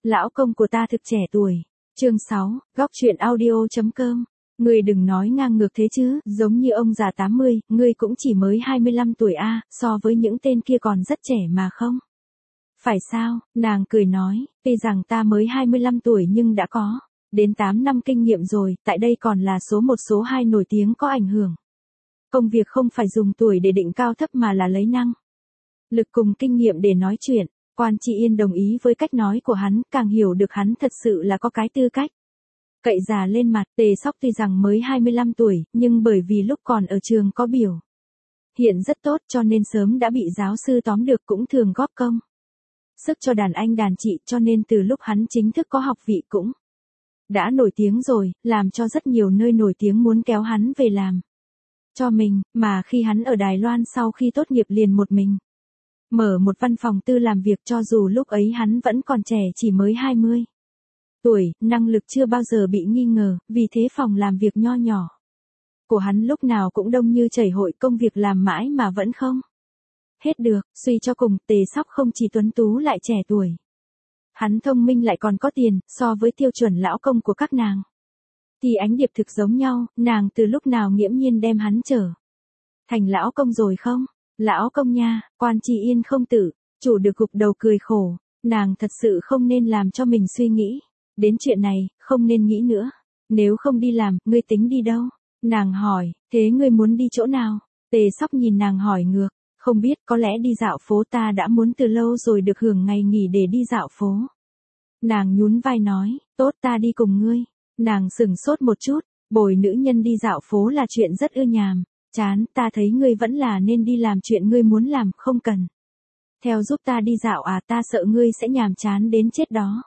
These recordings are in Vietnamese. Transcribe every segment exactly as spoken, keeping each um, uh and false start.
Lão công của ta thực trẻ tuổi. Chương sáu, góc truyện audio.com. Ngươi đừng nói ngang ngược thế chứ, giống như ông già tám mươi, ngươi cũng chỉ mới hai mươi lăm tuổi a, so với những tên kia còn rất trẻ mà không. Phải sao, nàng cười nói, tuy rằng ta mới hai mươi lăm tuổi nhưng đã có đến tám năm kinh nghiệm rồi, tại đây còn là số một số hai nổi tiếng có ảnh hưởng. Công việc không phải dùng tuổi để định cao thấp mà là lấy năng lực cùng kinh nghiệm để nói chuyện. Quan Tri Yên đồng ý với cách nói của hắn, càng hiểu được hắn thật sự là có cái tư cách cậy già lên mặt. Tề Sóc tuy rằng mới hai mươi lăm tuổi, nhưng bởi vì lúc còn ở trường có biểu hiện rất tốt cho nên sớm đã bị giáo sư tóm được, cũng thường góp công sức cho đàn anh đàn chị, cho nên từ lúc hắn chính thức có học vị cũng đã nổi tiếng rồi, làm cho rất nhiều nơi nổi tiếng muốn kéo hắn về làm cho mình, mà khi hắn ở Đài Loan sau khi tốt nghiệp liền một mình mở một văn phòng tư làm việc, cho dù lúc ấy hắn vẫn còn trẻ, chỉ mới hai mươi tuổi, năng lực chưa bao giờ bị nghi ngờ, vì thế phòng làm việc nho nhỏ của hắn lúc nào cũng đông như chảy hội, công việc làm mãi mà vẫn không hết được. Suy cho cùng, Tề Sóc không chỉ tuấn tú lại trẻ tuổi, hắn thông minh lại còn có tiền, so với tiêu chuẩn lão công của các nàng thì ánh điệp thực giống nhau. Nàng từ lúc nào nghiễm nhiên đem hắn trở thành lão công rồi không? Lão công nha. Quan Tri Yên không tự chủ được gục đầu cười khổ, nàng thật sự không nên làm cho mình suy nghĩ đến chuyện này, không nên nghĩ nữa. Nếu không đi làm, ngươi tính đi đâu? Nàng hỏi, thế ngươi muốn đi chỗ nào? Tề Sóc nhìn nàng hỏi ngược, không biết, có lẽ đi dạo phố, ta đã muốn từ lâu rồi được hưởng ngày nghỉ để đi dạo phố. Nàng nhún vai nói, tốt, ta đi cùng ngươi. Nàng sửng sốt một chút, bồi nữ nhân đi dạo phố là chuyện rất ưa nhàm chán, ta thấy ngươi vẫn là nên đi làm chuyện ngươi muốn làm, không cần theo giúp ta đi dạo à, ta sợ ngươi sẽ nhàm chán đến chết đó.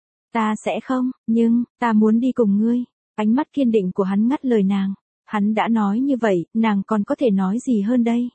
Ta sẽ không, nhưng, ta muốn đi cùng ngươi. Ánh mắt kiên định của hắn ngắt lời nàng. Hắn đã nói như vậy, nàng còn có thể nói gì hơn đây?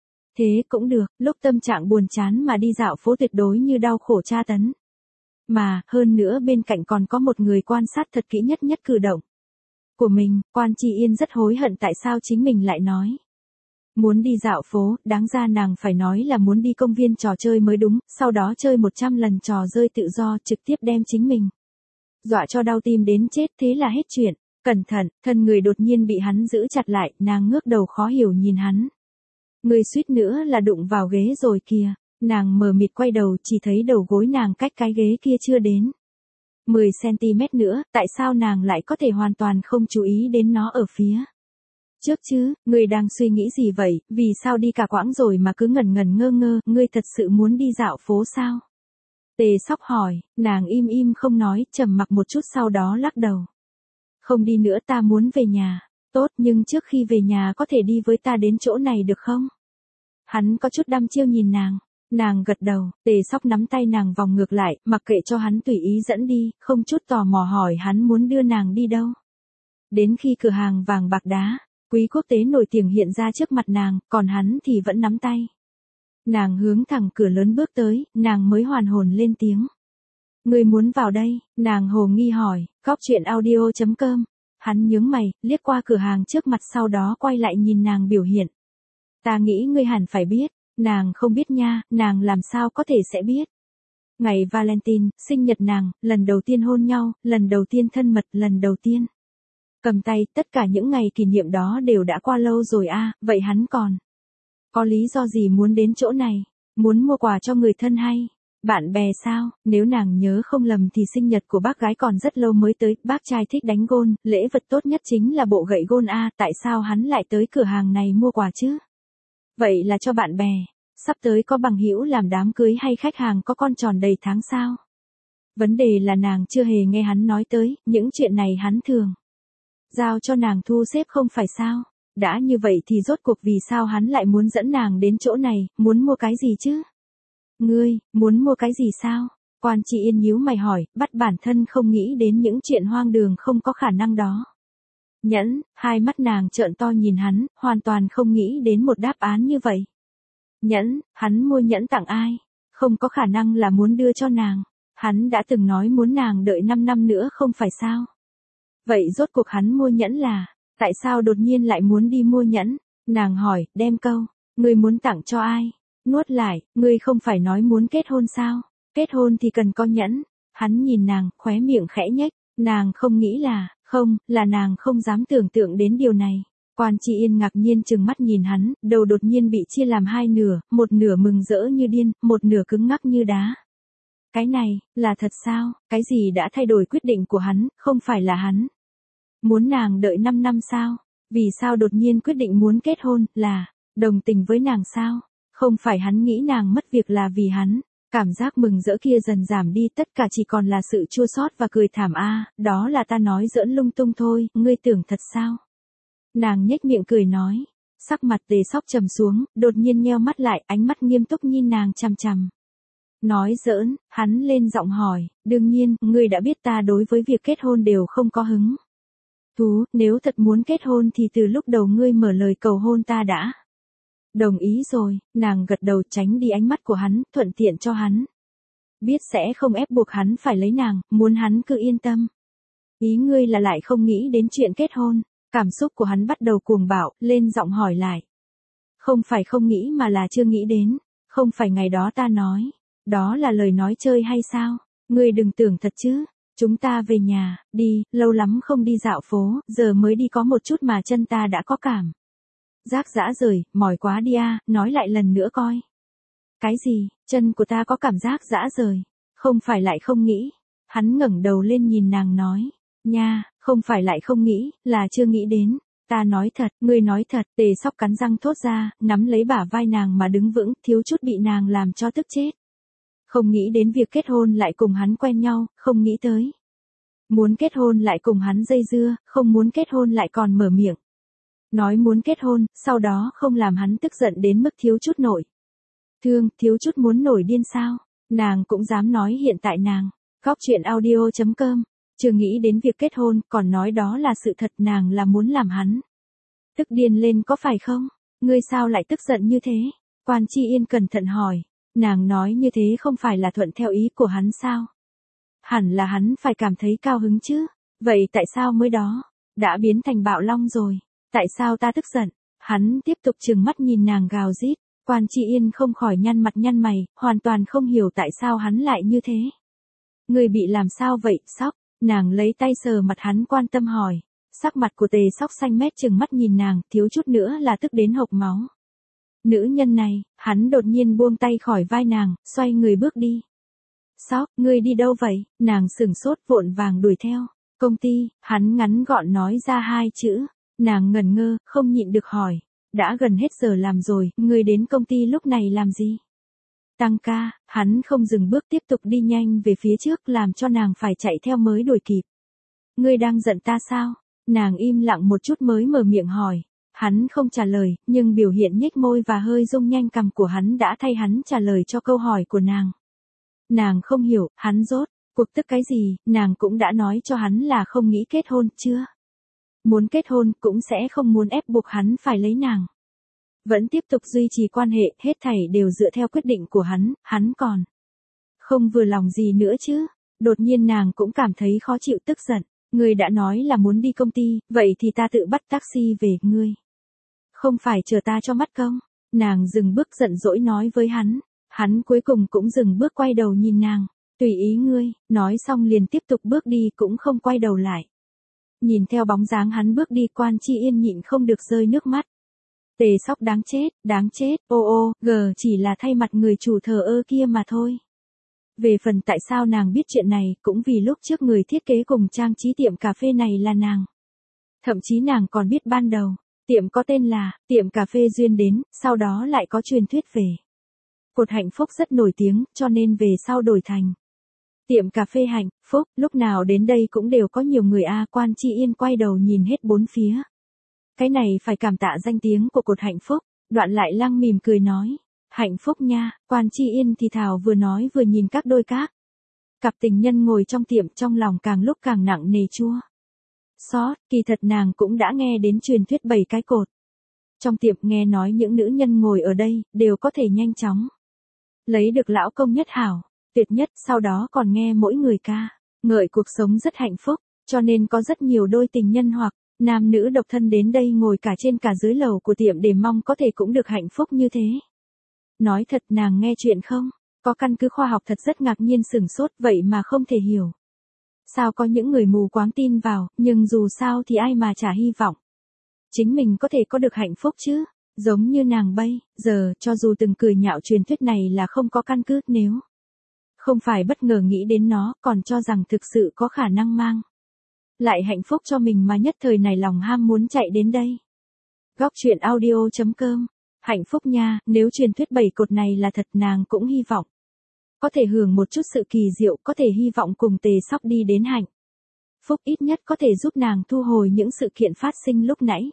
Thế cũng được, lúc tâm trạng buồn chán mà đi dạo phố tuyệt đối như đau khổ tra tấn. Mà, hơn nữa bên cạnh còn có một người quan sát thật kỹ nhất nhất cử động của mình. Quan Tri Yên rất hối hận tại sao chính mình lại nói muốn đi dạo phố, đáng ra nàng phải nói là muốn đi công viên trò chơi mới đúng, sau đó chơi một trăm lần trò rơi tự do, trực tiếp đem chính mình dọa cho đau tim đến chết, thế là hết chuyện. Cẩn thận, thân người đột nhiên bị hắn giữ chặt lại, nàng ngước đầu khó hiểu nhìn hắn. Người suýt nữa là đụng vào ghế rồi kìa. Nàng mờ mịt quay đầu, chỉ thấy đầu gối nàng cách cái ghế kia chưa đến mười xăng ti mét nữa, tại sao nàng lại có thể hoàn toàn không chú ý đến nó ở phía trước chứ? Ngươi đang suy nghĩ gì vậy, vì sao đi cả quãng rồi mà cứ ngẩn ngẩn ngơ ngơ, ngươi thật sự muốn đi dạo phố sao? Tề Sóc hỏi, nàng im im không nói, trầm mặc một chút sau đó lắc đầu. Không đi nữa, ta muốn về nhà. Tốt, nhưng trước khi về nhà có thể đi với ta đến chỗ này được không? Hắn có chút đăm chiêu nhìn nàng. Nàng gật đầu, Tề Sóc nắm tay nàng vòng ngược lại, mặc kệ cho hắn tùy ý dẫn đi, không chút tò mò hỏi hắn muốn đưa nàng đi đâu. Đến khi cửa hàng vàng bạc đá quý quốc tế nổi tiếng hiện ra trước mặt nàng, còn hắn thì vẫn nắm tay nàng hướng thẳng cửa lớn bước tới, nàng mới hoàn hồn lên tiếng. Ngươi muốn vào đây? Nàng hồ nghi hỏi. Góc truyện audio.com. Hắn nhướng mày, liếc qua cửa hàng trước mặt sau đó quay lại nhìn nàng biểu hiện. Ta nghĩ ngươi hẳn phải biết. Nàng không biết nha, nàng làm sao có thể sẽ biết. Ngày Valentine, sinh nhật nàng, lần đầu tiên hôn nhau, lần đầu tiên thân mật, lần đầu tiên cầm tay, tất cả những ngày kỷ niệm đó đều đã qua lâu rồi a, à, vậy hắn còn có lý do gì muốn đến chỗ này? Muốn mua quà cho người thân hay bạn bè sao? Nếu nàng nhớ không lầm thì sinh nhật của bác gái còn rất lâu mới tới, bác trai thích đánh gôn, lễ vật tốt nhất chính là bộ gậy gôn a, à, tại sao hắn lại tới cửa hàng này mua quà chứ? Vậy là cho bạn bè, sắp tới có bằng hữu làm đám cưới hay khách hàng có con tròn đầy tháng sao? Vấn đề là nàng chưa hề nghe hắn nói tới, những chuyện này hắn thường giao cho nàng thu xếp không phải sao? Đã như vậy thì rốt cuộc vì sao hắn lại muốn dẫn nàng đến chỗ này, muốn mua cái gì chứ? Ngươi, muốn mua cái gì sao? Quan Tri Yên nhíu mày hỏi, bắt bản thân không nghĩ đến những chuyện hoang đường không có khả năng đó. Nhẫn, hai mắt nàng trợn to nhìn hắn, hoàn toàn không nghĩ đến một đáp án như vậy. Nhẫn, hắn mua nhẫn tặng ai? Không có khả năng là muốn đưa cho nàng. Hắn đã từng nói muốn nàng đợi năm năm nữa không phải sao? Vậy rốt cuộc hắn mua nhẫn là, tại sao đột nhiên lại muốn đi mua nhẫn? Nàng hỏi, đem câu, ngươi muốn tặng cho ai? Nuốt lại, ngươi không phải nói muốn kết hôn sao? Kết hôn thì cần có nhẫn. Hắn nhìn nàng, khóe miệng khẽ nhếch, nàng không nghĩ là, không, là nàng không dám tưởng tượng đến điều này. Quan Chi Yên ngạc nhiên trừng mắt nhìn hắn, đầu đột nhiên bị chia làm hai nửa, một nửa mừng rỡ như điên, một nửa cứng ngắc như đá. Cái này, là thật sao, cái gì đã thay đổi quyết định của hắn, không phải là hắn. Muốn nàng đợi năm năm sao? Vì sao đột nhiên quyết định muốn kết hôn, là, đồng tình với nàng sao? Không phải hắn nghĩ nàng mất việc là vì hắn. Cảm giác mừng rỡ kia dần giảm đi, tất cả chỉ còn là sự chua xót và cười thảm a, đó là ta nói giỡn lung tung thôi, ngươi tưởng thật sao? Nàng nhếch miệng cười nói, sắc mặt Tề Sóc trầm xuống, đột nhiên nheo mắt lại, ánh mắt nghiêm túc nhìn nàng chằm chằm. Nói giỡn, hắn lên giọng hỏi, đương nhiên, ngươi đã biết ta đối với việc kết hôn đều không có hứng thú, nếu thật muốn kết hôn thì từ lúc đầu ngươi mở lời cầu hôn ta đã. Đồng ý rồi, nàng gật đầu tránh đi ánh mắt của hắn, thuận tiện cho hắn. Biết sẽ không ép buộc hắn phải lấy nàng, muốn hắn cứ yên tâm. Ý ngươi là lại không nghĩ đến chuyện kết hôn, cảm xúc của hắn bắt đầu cuồng bạo, lên giọng hỏi lại. Không phải không nghĩ mà là chưa nghĩ đến, không phải ngày đó ta nói, đó là lời nói chơi hay sao, ngươi đừng tưởng thật chứ. Chúng ta về nhà, đi, lâu lắm không đi dạo phố, giờ mới đi có một chút mà chân ta đã có cảm giác dã rời, mỏi quá đi a, nói lại lần nữa coi. Cái gì, chân của ta có cảm giác dã rời, không phải lại không nghĩ. Hắn ngẩng đầu lên nhìn nàng nói, nha, không phải lại không nghĩ, là chưa nghĩ đến. Ta nói thật, ngươi nói thật, Tề Sóc cắn răng thốt ra, nắm lấy bả vai nàng mà đứng vững, thiếu chút bị nàng làm cho tức chết. Không nghĩ đến việc kết hôn lại cùng hắn quen nhau, không nghĩ tới. Muốn kết hôn lại cùng hắn dây dưa, không muốn kết hôn lại còn mở miệng. Nói muốn kết hôn, sau đó không làm hắn tức giận đến mức thiếu chút nổi. Thương, thiếu chút muốn nổi điên sao, nàng cũng dám nói hiện tại nàng. Góc chuyện audio chấm com, chưa nghĩ đến việc kết hôn, còn nói đó là sự thật, nàng là muốn làm hắn tức điên lên có phải không? Ngươi sao lại tức giận như thế? Quan Chi Yên cẩn thận hỏi, nàng nói như thế không phải là thuận theo ý của hắn sao? Hẳn là hắn phải cảm thấy cao hứng chứ, vậy tại sao mới đó, đã biến thành bạo long rồi, tại sao ta tức giận? Hắn tiếp tục trừng mắt nhìn nàng gào rít, Quan Chi Yên không khỏi nhăn mặt nhăn mày, hoàn toàn không hiểu tại sao hắn lại như thế. Người bị làm sao vậy, Sóc? Nàng lấy tay sờ mặt hắn quan tâm hỏi, sắc mặt của Tề Sóc xanh mét trừng mắt nhìn nàng, thiếu chút nữa là tức đến hộc máu. Nữ nhân này, hắn đột nhiên buông tay khỏi vai nàng, xoay người bước đi. Sóc, ngươi đi đâu vậy? Nàng sửng sốt vội vàng đuổi theo. Công ty, hắn ngắn gọn nói ra hai chữ. Nàng ngẩn ngơ, không nhịn được hỏi. Đã gần hết giờ làm rồi, ngươi đến công ty lúc này làm gì? Tăng ca, hắn không dừng bước tiếp tục đi nhanh về phía trước làm cho nàng phải chạy theo mới đuổi kịp. Ngươi đang giận ta sao? Nàng im lặng một chút mới mở miệng hỏi. Hắn không trả lời, nhưng biểu hiện nhếch môi và hơi rung nhanh cằm của hắn đã thay hắn trả lời cho câu hỏi của nàng. Nàng không hiểu, hắn rốt cuộc tức cái gì, nàng cũng đã nói cho hắn là không nghĩ kết hôn, chưa? Muốn kết hôn cũng sẽ không muốn ép buộc hắn phải lấy nàng. Vẫn tiếp tục duy trì quan hệ, hết thảy đều dựa theo quyết định của hắn, hắn còn không vừa lòng gì nữa chứ. Đột nhiên nàng cũng cảm thấy khó chịu tức giận. Ngươi đã nói là muốn đi công ty, vậy thì ta tự bắt taxi về, ngươi không phải chờ ta cho mắt công. Nàng dừng bước giận dỗi nói với hắn. Hắn cuối cùng cũng dừng bước quay đầu nhìn nàng. Tùy ý ngươi, nói xong liền tiếp tục bước đi cũng không quay đầu lại. Nhìn theo bóng dáng hắn bước đi, Quan Chi Yên nhịn không được rơi nước mắt. Tề Sóc đáng chết, đáng chết, ô ô, gờ chỉ là thay mặt người chủ thờ ơ kia mà thôi. Về phần tại sao nàng biết chuyện này, cũng vì lúc trước người thiết kế cùng trang trí tiệm cà phê này là nàng. Thậm chí nàng còn biết ban đầu, tiệm có tên là, tiệm cà phê duyên đến, sau đó lại có truyền thuyết về. Cột hạnh phúc rất nổi tiếng, cho nên về sau đổi thành tiệm cà phê hạnh phúc, lúc nào đến đây cũng đều có nhiều người a. Quan Chi Yên quay đầu nhìn hết bốn phía. Cái này phải cảm tạ danh tiếng của cột hạnh phúc, Đoạn lại lăng mỉm cười nói. Hạnh phúc nha, Quan Chi Yên thì thào vừa nói vừa nhìn các đôi các cặp tình nhân ngồi trong tiệm, trong lòng càng lúc càng nặng nề chua xót, kỳ thật nàng cũng đã nghe đến truyền thuyết bảy cái cột. Trong tiệm nghe nói những nữ nhân ngồi ở đây, đều có thể nhanh chóng lấy được lão công nhất hảo, tuyệt nhất, sau đó còn nghe mỗi người ca ngợi cuộc sống rất hạnh phúc, cho nên có rất nhiều đôi tình nhân hoặc nam nữ độc thân đến đây ngồi cả trên cả dưới lầu của tiệm để mong có thể cũng được hạnh phúc như thế. Nói thật nàng nghe chuyện không? Có căn cứ khoa học thật rất ngạc nhiên sửng sốt vậy mà không thể hiểu. Sao có những người mù quáng tin vào, nhưng dù sao thì ai mà chả hy vọng. Chính mình có thể có được hạnh phúc chứ, giống như nàng bây giờ, cho dù từng cười nhạo truyền thuyết này là không có căn cứ, nếu không phải bất ngờ nghĩ đến nó, còn cho rằng thực sự có khả năng mang lại hạnh phúc cho mình mà nhất thời này lòng ham muốn chạy đến đây. Góc truyện audio chấm com. Hạnh phúc nha, nếu truyền thuyết bảy cột này là thật nàng cũng hy vọng. Có thể hưởng một chút sự kỳ diệu, có thể hy vọng cùng Tề Sóc đi đến hạnh phúc, ít nhất có thể giúp nàng thu hồi những sự kiện phát sinh lúc nãy.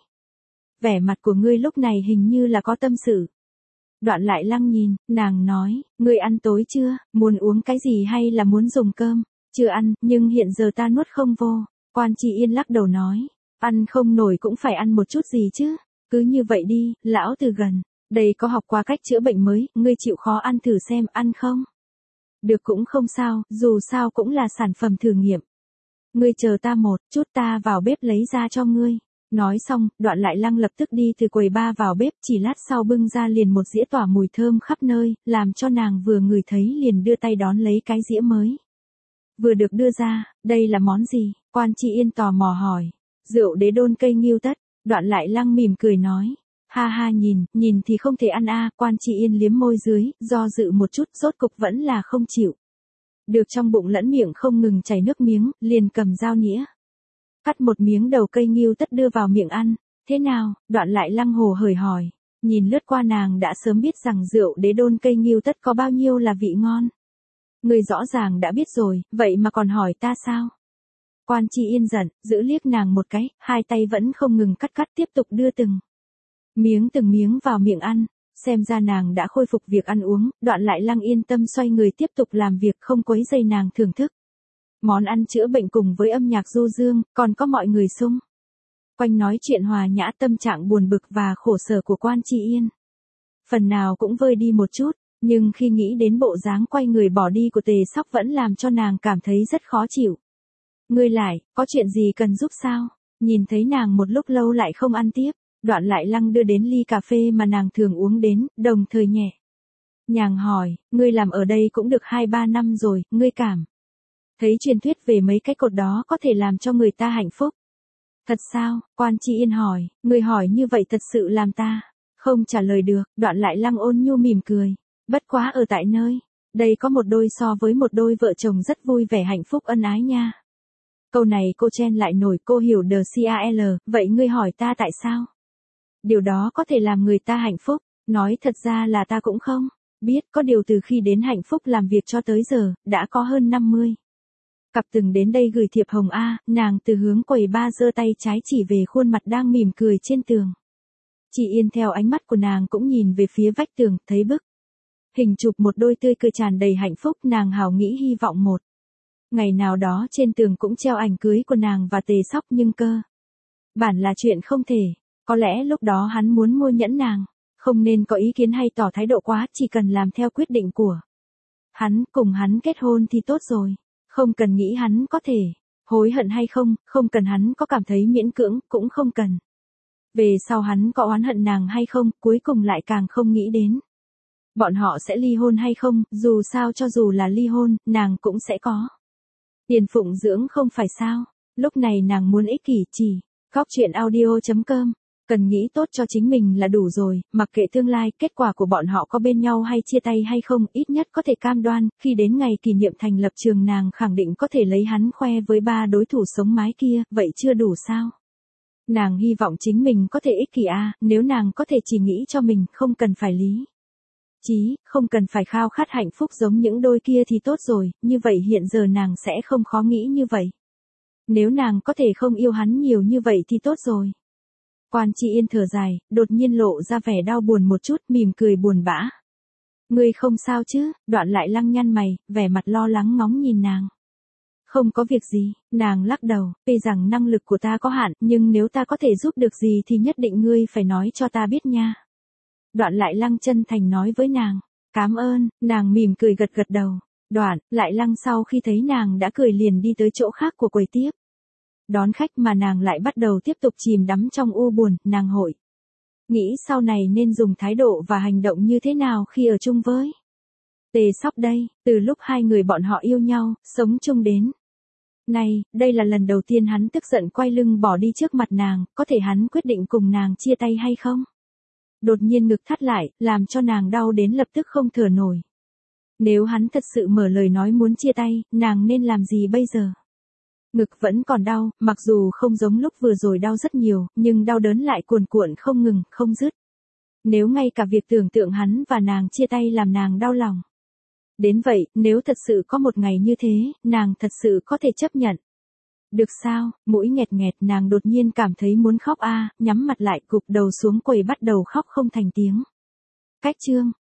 Vẻ mặt của ngươi lúc này hình như là có tâm sự. Đoạn Lại Lăng nhìn, nàng nói, ngươi ăn tối chưa, muốn uống cái gì hay là muốn dùng cơm? Chưa ăn, nhưng hiện giờ ta nuốt không vô. Quan Tri Yên lắc đầu nói, ăn không nổi cũng phải ăn một chút gì chứ. Cứ như vậy đi, lão từ gần đây có học qua cách chữa bệnh mới, ngươi chịu khó ăn thử xem, ăn không? Được cũng không sao, dù sao cũng là sản phẩm thử nghiệm. Ngươi chờ ta một chút, ta vào bếp lấy ra cho ngươi. Nói xong, Đoạn Lại Lăng lập tức đi từ quầy ba vào bếp, chỉ lát sau bưng ra liền một dĩa tỏa mùi thơm khắp nơi, làm cho nàng vừa ngửi thấy liền đưa tay đón lấy cái dĩa mới. Vừa được đưa ra, đây là món gì? Quan Tri Yên tò mò hỏi. Rượu đế đôn cây nghiêu tất. Đoạn Lại Lăng mỉm cười nói. Ha ha, nhìn, nhìn thì không thể ăn a. Quan Tri Yên liếm môi dưới, do dự một chút, rốt cục vẫn là không chịu được, trong bụng lẫn miệng không ngừng chảy nước miếng, liền cầm dao nĩa cắt một miếng đầu cây nghiêu tất đưa vào miệng ăn. Thế nào? Đoạn Lại Lăng hồ hởi hỏi. Nhìn lướt qua nàng đã sớm biết rằng rượu đế đôn cây nghiêu tất có bao nhiêu là vị ngon. Người rõ ràng đã biết rồi, vậy mà còn hỏi ta sao? Quan Tri Yên giận, giữ liếc nàng một cái, hai tay vẫn không ngừng cắt cắt tiếp tục đưa từng miếng từng miếng vào miệng ăn. Xem ra nàng đã khôi phục việc ăn uống, Đoạn Lại Lăng yên tâm xoay người tiếp tục làm việc, không quấy rầy nàng thưởng thức món ăn chữa bệnh cùng với âm nhạc du dương, còn có mọi người xung quanh nói chuyện hòa nhã, tâm trạng buồn bực và khổ sở của Quan Tri Yên phần nào cũng vơi đi một chút, nhưng khi nghĩ đến bộ dáng quay người bỏ đi của Tề Sóc vẫn làm cho nàng cảm thấy rất khó chịu. Ngươi lại, có chuyện gì cần giúp sao? Nhìn thấy nàng một lúc lâu lại không ăn tiếp, Đoạn Lại Lăng đưa đến ly cà phê mà nàng thường uống đến, đồng thời nhẹ nhàng hỏi, ngươi làm ở đây cũng được hai ba năm rồi, ngươi cảm thấy truyền thuyết về mấy cái cột đó có thể làm cho người ta hạnh phúc. Thật sao? Quan Tri Yên hỏi, ngươi hỏi như vậy thật sự làm ta không trả lời được. Đoạn Lại Lăng ôn nhu mỉm cười, bất quá ở tại nơi đây có một đôi so với một đôi vợ chồng rất vui vẻ hạnh phúc ân ái nha. Câu này cô chen lại nổi, cô hiểu đờ cal, vậy ngươi hỏi ta tại sao? Điều đó có thể làm người ta hạnh phúc, nói thật ra là ta cũng không biết, có điều từ khi đến Hạnh Phúc làm việc cho tới giờ, đã có hơn năm mươi cặp từng đến đây gửi thiệp hồng A. Nàng từ hướng quầy ba giơ tay trái chỉ về khuôn mặt đang mỉm cười trên tường. Chị Yên theo ánh mắt của nàng cũng nhìn về phía vách tường, thấy bức hình chụp một đôi tươi cười tràn đầy hạnh phúc, nàng hào nghĩ hy vọng một ngày nào đó trên tường cũng treo ảnh cưới của nàng và Tề Sóc, nhưng cơ bản là chuyện không thể. Có lẽ lúc đó hắn muốn mua nhẫn nàng, không nên có ý kiến hay tỏ thái độ quá, chỉ cần làm theo quyết định của hắn, cùng hắn kết hôn thì tốt rồi. Không cần nghĩ hắn có thể hối hận hay không, không cần hắn có cảm thấy miễn cưỡng, cũng không cần về sau hắn có oán hận nàng hay không, cuối cùng lại càng không nghĩ đến bọn họ sẽ ly hôn hay không, dù sao cho dù là ly hôn, nàng cũng sẽ có tiền phụng dưỡng không phải sao. Lúc này nàng muốn ích kỷ chỉ. Góc truyện audio chấm com. Cần nghĩ tốt cho chính mình là đủ rồi, mặc kệ tương lai, kết quả của bọn họ có bên nhau hay chia tay hay không, ít nhất có thể cam đoan, khi đến ngày kỷ niệm thành lập trường nàng khẳng định có thể lấy hắn khoe với ba đối thủ sống mái kia, vậy chưa đủ sao? Nàng hy vọng chính mình có thể ích kỷ a, nếu nàng có thể chỉ nghĩ cho mình, không cần phải lý trí, không cần phải khao khát hạnh phúc giống những đôi kia thì tốt rồi, như vậy hiện giờ nàng sẽ không khó nghĩ như vậy. Nếu nàng có thể không yêu hắn nhiều như vậy thì tốt rồi. Quan Tri Yên thở dài, đột nhiên lộ ra vẻ đau buồn một chút, mỉm cười buồn bã. Ngươi không sao chứ? Đoạn Lại Lăng nhăn mày, vẻ mặt lo lắng ngóng nhìn nàng. Không có việc gì, nàng lắc đầu, tuy rằng năng lực của ta có hạn, nhưng nếu ta có thể giúp được gì thì nhất định ngươi phải nói cho ta biết nha. Đoạn Lại Lăng chân thành nói với nàng. Cám ơn. Nàng mỉm cười gật gật đầu. Đoạn Lại Lăng sau khi thấy nàng đã cười liền đi tới chỗ khác của quầy tiếp đón khách, mà nàng lại bắt đầu tiếp tục chìm đắm trong u buồn. Nàng hội nghĩ sau này nên dùng thái độ và hành động như thế nào khi ở chung với Tề Sóc đây, từ lúc hai người bọn họ yêu nhau, sống chung đến nay, đây là lần đầu tiên hắn tức giận quay lưng bỏ đi trước mặt nàng, có thể hắn quyết định cùng nàng chia tay hay không? Đột nhiên ngực thắt lại, làm cho nàng đau đến lập tức không thở nổi. Nếu hắn thật sự mở lời nói muốn chia tay, nàng nên làm gì bây giờ? Ngực vẫn còn đau, mặc dù không giống lúc vừa rồi đau rất nhiều, nhưng đau đớn lại cuồn cuộn không ngừng, không dứt. Nếu ngay cả việc tưởng tượng hắn và nàng chia tay làm nàng đau lòng. Đến vậy, nếu thật sự có một ngày như thế, nàng thật sự có thể chấp nhận. Được sao, mũi nghẹt nghẹt nàng đột nhiên cảm thấy muốn khóc a, nhắm mặt lại gục đầu xuống quầy bắt đầu khóc không thành tiếng. Cách chương